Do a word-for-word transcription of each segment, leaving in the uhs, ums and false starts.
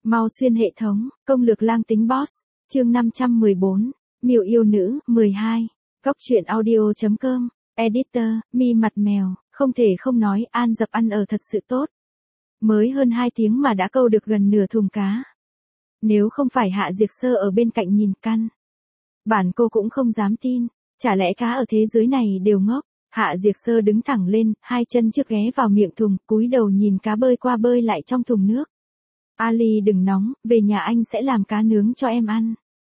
Mau xuyên hệ thống, công lược lang tính boss, chương năm trăm mười bốn, miều yêu nữ, mười hai, Cóc truyện audio chấm com, editor, mi mặt mèo, không thể không nói An Dập ăn ở thật sự tốt. Mới hơn hai tiếng mà đã câu được gần nửa thùng cá. Nếu không phải Hạ Diệc Sơ ở bên cạnh nhìn căn, bản cô cũng không dám tin, chả lẽ cá ở thế giới này đều ngốc. Hạ Diệc Sơ đứng thẳng lên, hai chân trước ghé vào miệng thùng, cúi đầu nhìn cá bơi qua bơi lại trong thùng nước. Ali đừng nóng, về nhà anh sẽ làm cá nướng cho em ăn.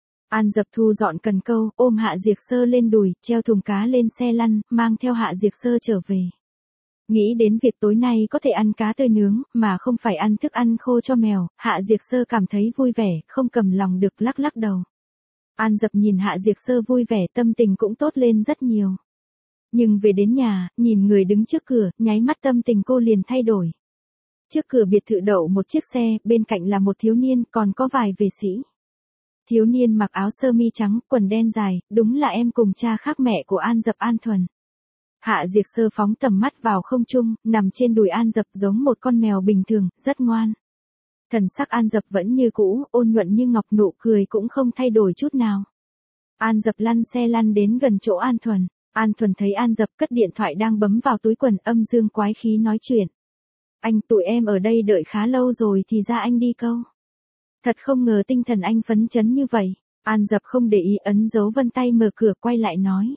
An Dập thu dọn cần câu, ôm Hạ Diệc Sơ lên đùi, treo thùng cá lên xe lăn, mang theo Hạ Diệc Sơ trở về. Nghĩ đến việc tối nay có thể ăn cá tươi nướng, mà không phải ăn thức ăn khô cho mèo, Hạ Diệc Sơ cảm thấy vui vẻ, không cầm lòng được lắc lắc đầu. An Dập nhìn Hạ Diệc Sơ vui vẻ, tâm tình cũng tốt lên rất nhiều. Nhưng về đến nhà, nhìn người đứng trước cửa, nháy mắt tâm tình cô liền thay đổi. Trước cửa biệt thự đậu một chiếc xe, bên cạnh là một thiếu niên, còn có vài vệ sĩ. Thiếu niên mặc áo sơ mi trắng, quần đen dài, đúng là em cùng cha khác mẹ của An Dập, An Thuần. Hạ Diệc Sơ phóng tầm mắt vào không trung, nằm trên đùi An Dập giống một con mèo bình thường, rất ngoan. Thần sắc An Dập vẫn như cũ, ôn nhuận như ngọc, nụ cười cũng không thay đổi chút nào. An Dập lăn xe lăn đến gần chỗ An Thuần. An Thuần thấy An Dập cất điện thoại đang bấm vào túi quần, âm dương quái khí nói chuyện. Anh, tụi em ở đây đợi khá lâu rồi thì ra anh đi câu. Thật không ngờ tinh thần anh phấn chấn như vậy. An Dập không để ý, ấn dấu vân tay mở cửa quay lại nói.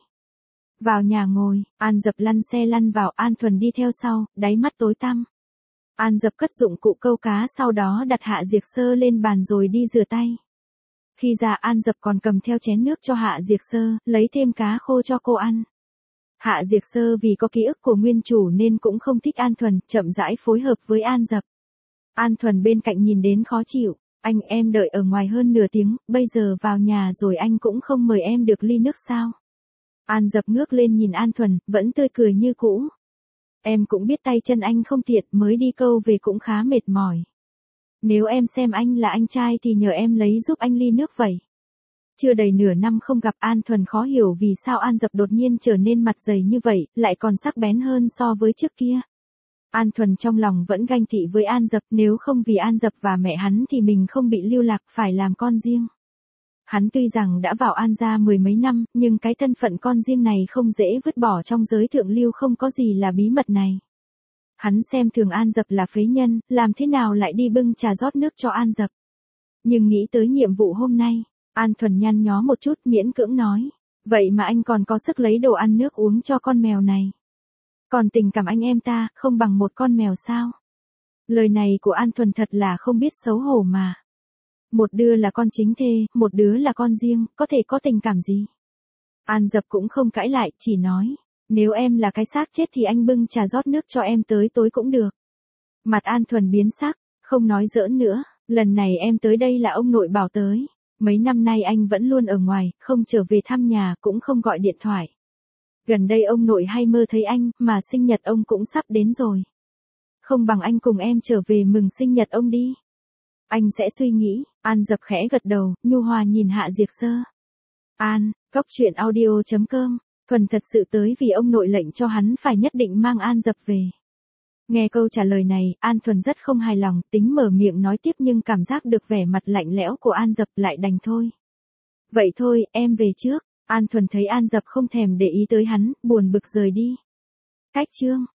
Vào nhà ngồi. An Dập lăn xe lăn vào, An Thuần đi theo sau, đáy mắt tối tăm. An Dập cất dụng cụ câu cá, sau đó đặt Hạ Diệc Sơ lên bàn rồi đi rửa tay. Khi ra An Dập còn cầm theo chén nước cho Hạ Diệc Sơ, lấy thêm cá khô cho cô ăn. Hạ Diệc Sơ vì có ký ức của nguyên chủ nên cũng không thích An Thuần, chậm rãi phối hợp với An Dập. An Thuần bên cạnh nhìn đến khó chịu, anh em đợi ở ngoài hơn nửa tiếng, bây giờ vào nhà rồi anh cũng không mời em được ly nước sao? An Dập ngước lên nhìn An Thuần, vẫn tươi cười như cũ. Em cũng biết tay chân anh không tiện, mới đi câu về cũng khá mệt mỏi. Nếu em xem anh là anh trai thì nhờ em lấy giúp anh ly nước vậy. Chưa đầy nửa năm không gặp, An Thuần khó hiểu vì sao An Dập đột nhiên trở nên mặt dày như vậy, lại còn sắc bén hơn so với trước kia. An Thuần trong lòng vẫn ganh tị với An Dập, nếu không vì An Dập và mẹ hắn thì mình không bị lưu lạc phải làm con riêng. Hắn tuy rằng đã vào An gia mười mấy năm, nhưng cái thân phận con riêng này không dễ vứt bỏ, trong giới thượng lưu không có gì là bí mật này. Hắn xem thường An Dập là phế nhân, làm thế nào lại đi bưng trà rót nước cho An Dập. Nhưng nghĩ tới nhiệm vụ hôm nay, An Thuần nhăn nhó một chút, miễn cưỡng nói. Vậy mà anh còn có sức lấy đồ ăn nước uống cho con mèo này. Còn tình cảm anh em ta, không bằng một con mèo sao? Lời này của An Thuần thật là không biết xấu hổ mà. Một đứa là con chính thê, một đứa là con riêng, có thể có tình cảm gì? An Dập cũng không cãi lại, chỉ nói. Nếu em là cái xác chết thì anh bưng trà rót nước cho em tới tối cũng được. Mặt An Thuần biến sắc, không nói giỡn nữa, lần này em tới đây là ông nội bảo tới. Mấy năm nay anh vẫn luôn ở ngoài, không trở về thăm nhà, cũng không gọi điện thoại. Gần đây ông nội hay mơ thấy anh, mà sinh nhật ông cũng sắp đến rồi. Không bằng anh cùng em trở về mừng sinh nhật ông đi. Anh sẽ suy nghĩ. An Dập khẽ gật đầu, nhu hòa nhìn Hạ Diệc Sơ. An, Cóc truyện audio chấm com, Thuần thật sự tới vì ông nội lệnh cho hắn phải nhất định mang An Dập về. Nghe câu trả lời này, An Thuần rất không hài lòng, tính mở miệng nói tiếp nhưng cảm giác được vẻ mặt lạnh lẽo của An Dập, lại đành thôi. Vậy thôi, em về trước. An Thuần thấy An Dập không thèm để ý tới hắn, buồn bực rời đi. Cách chương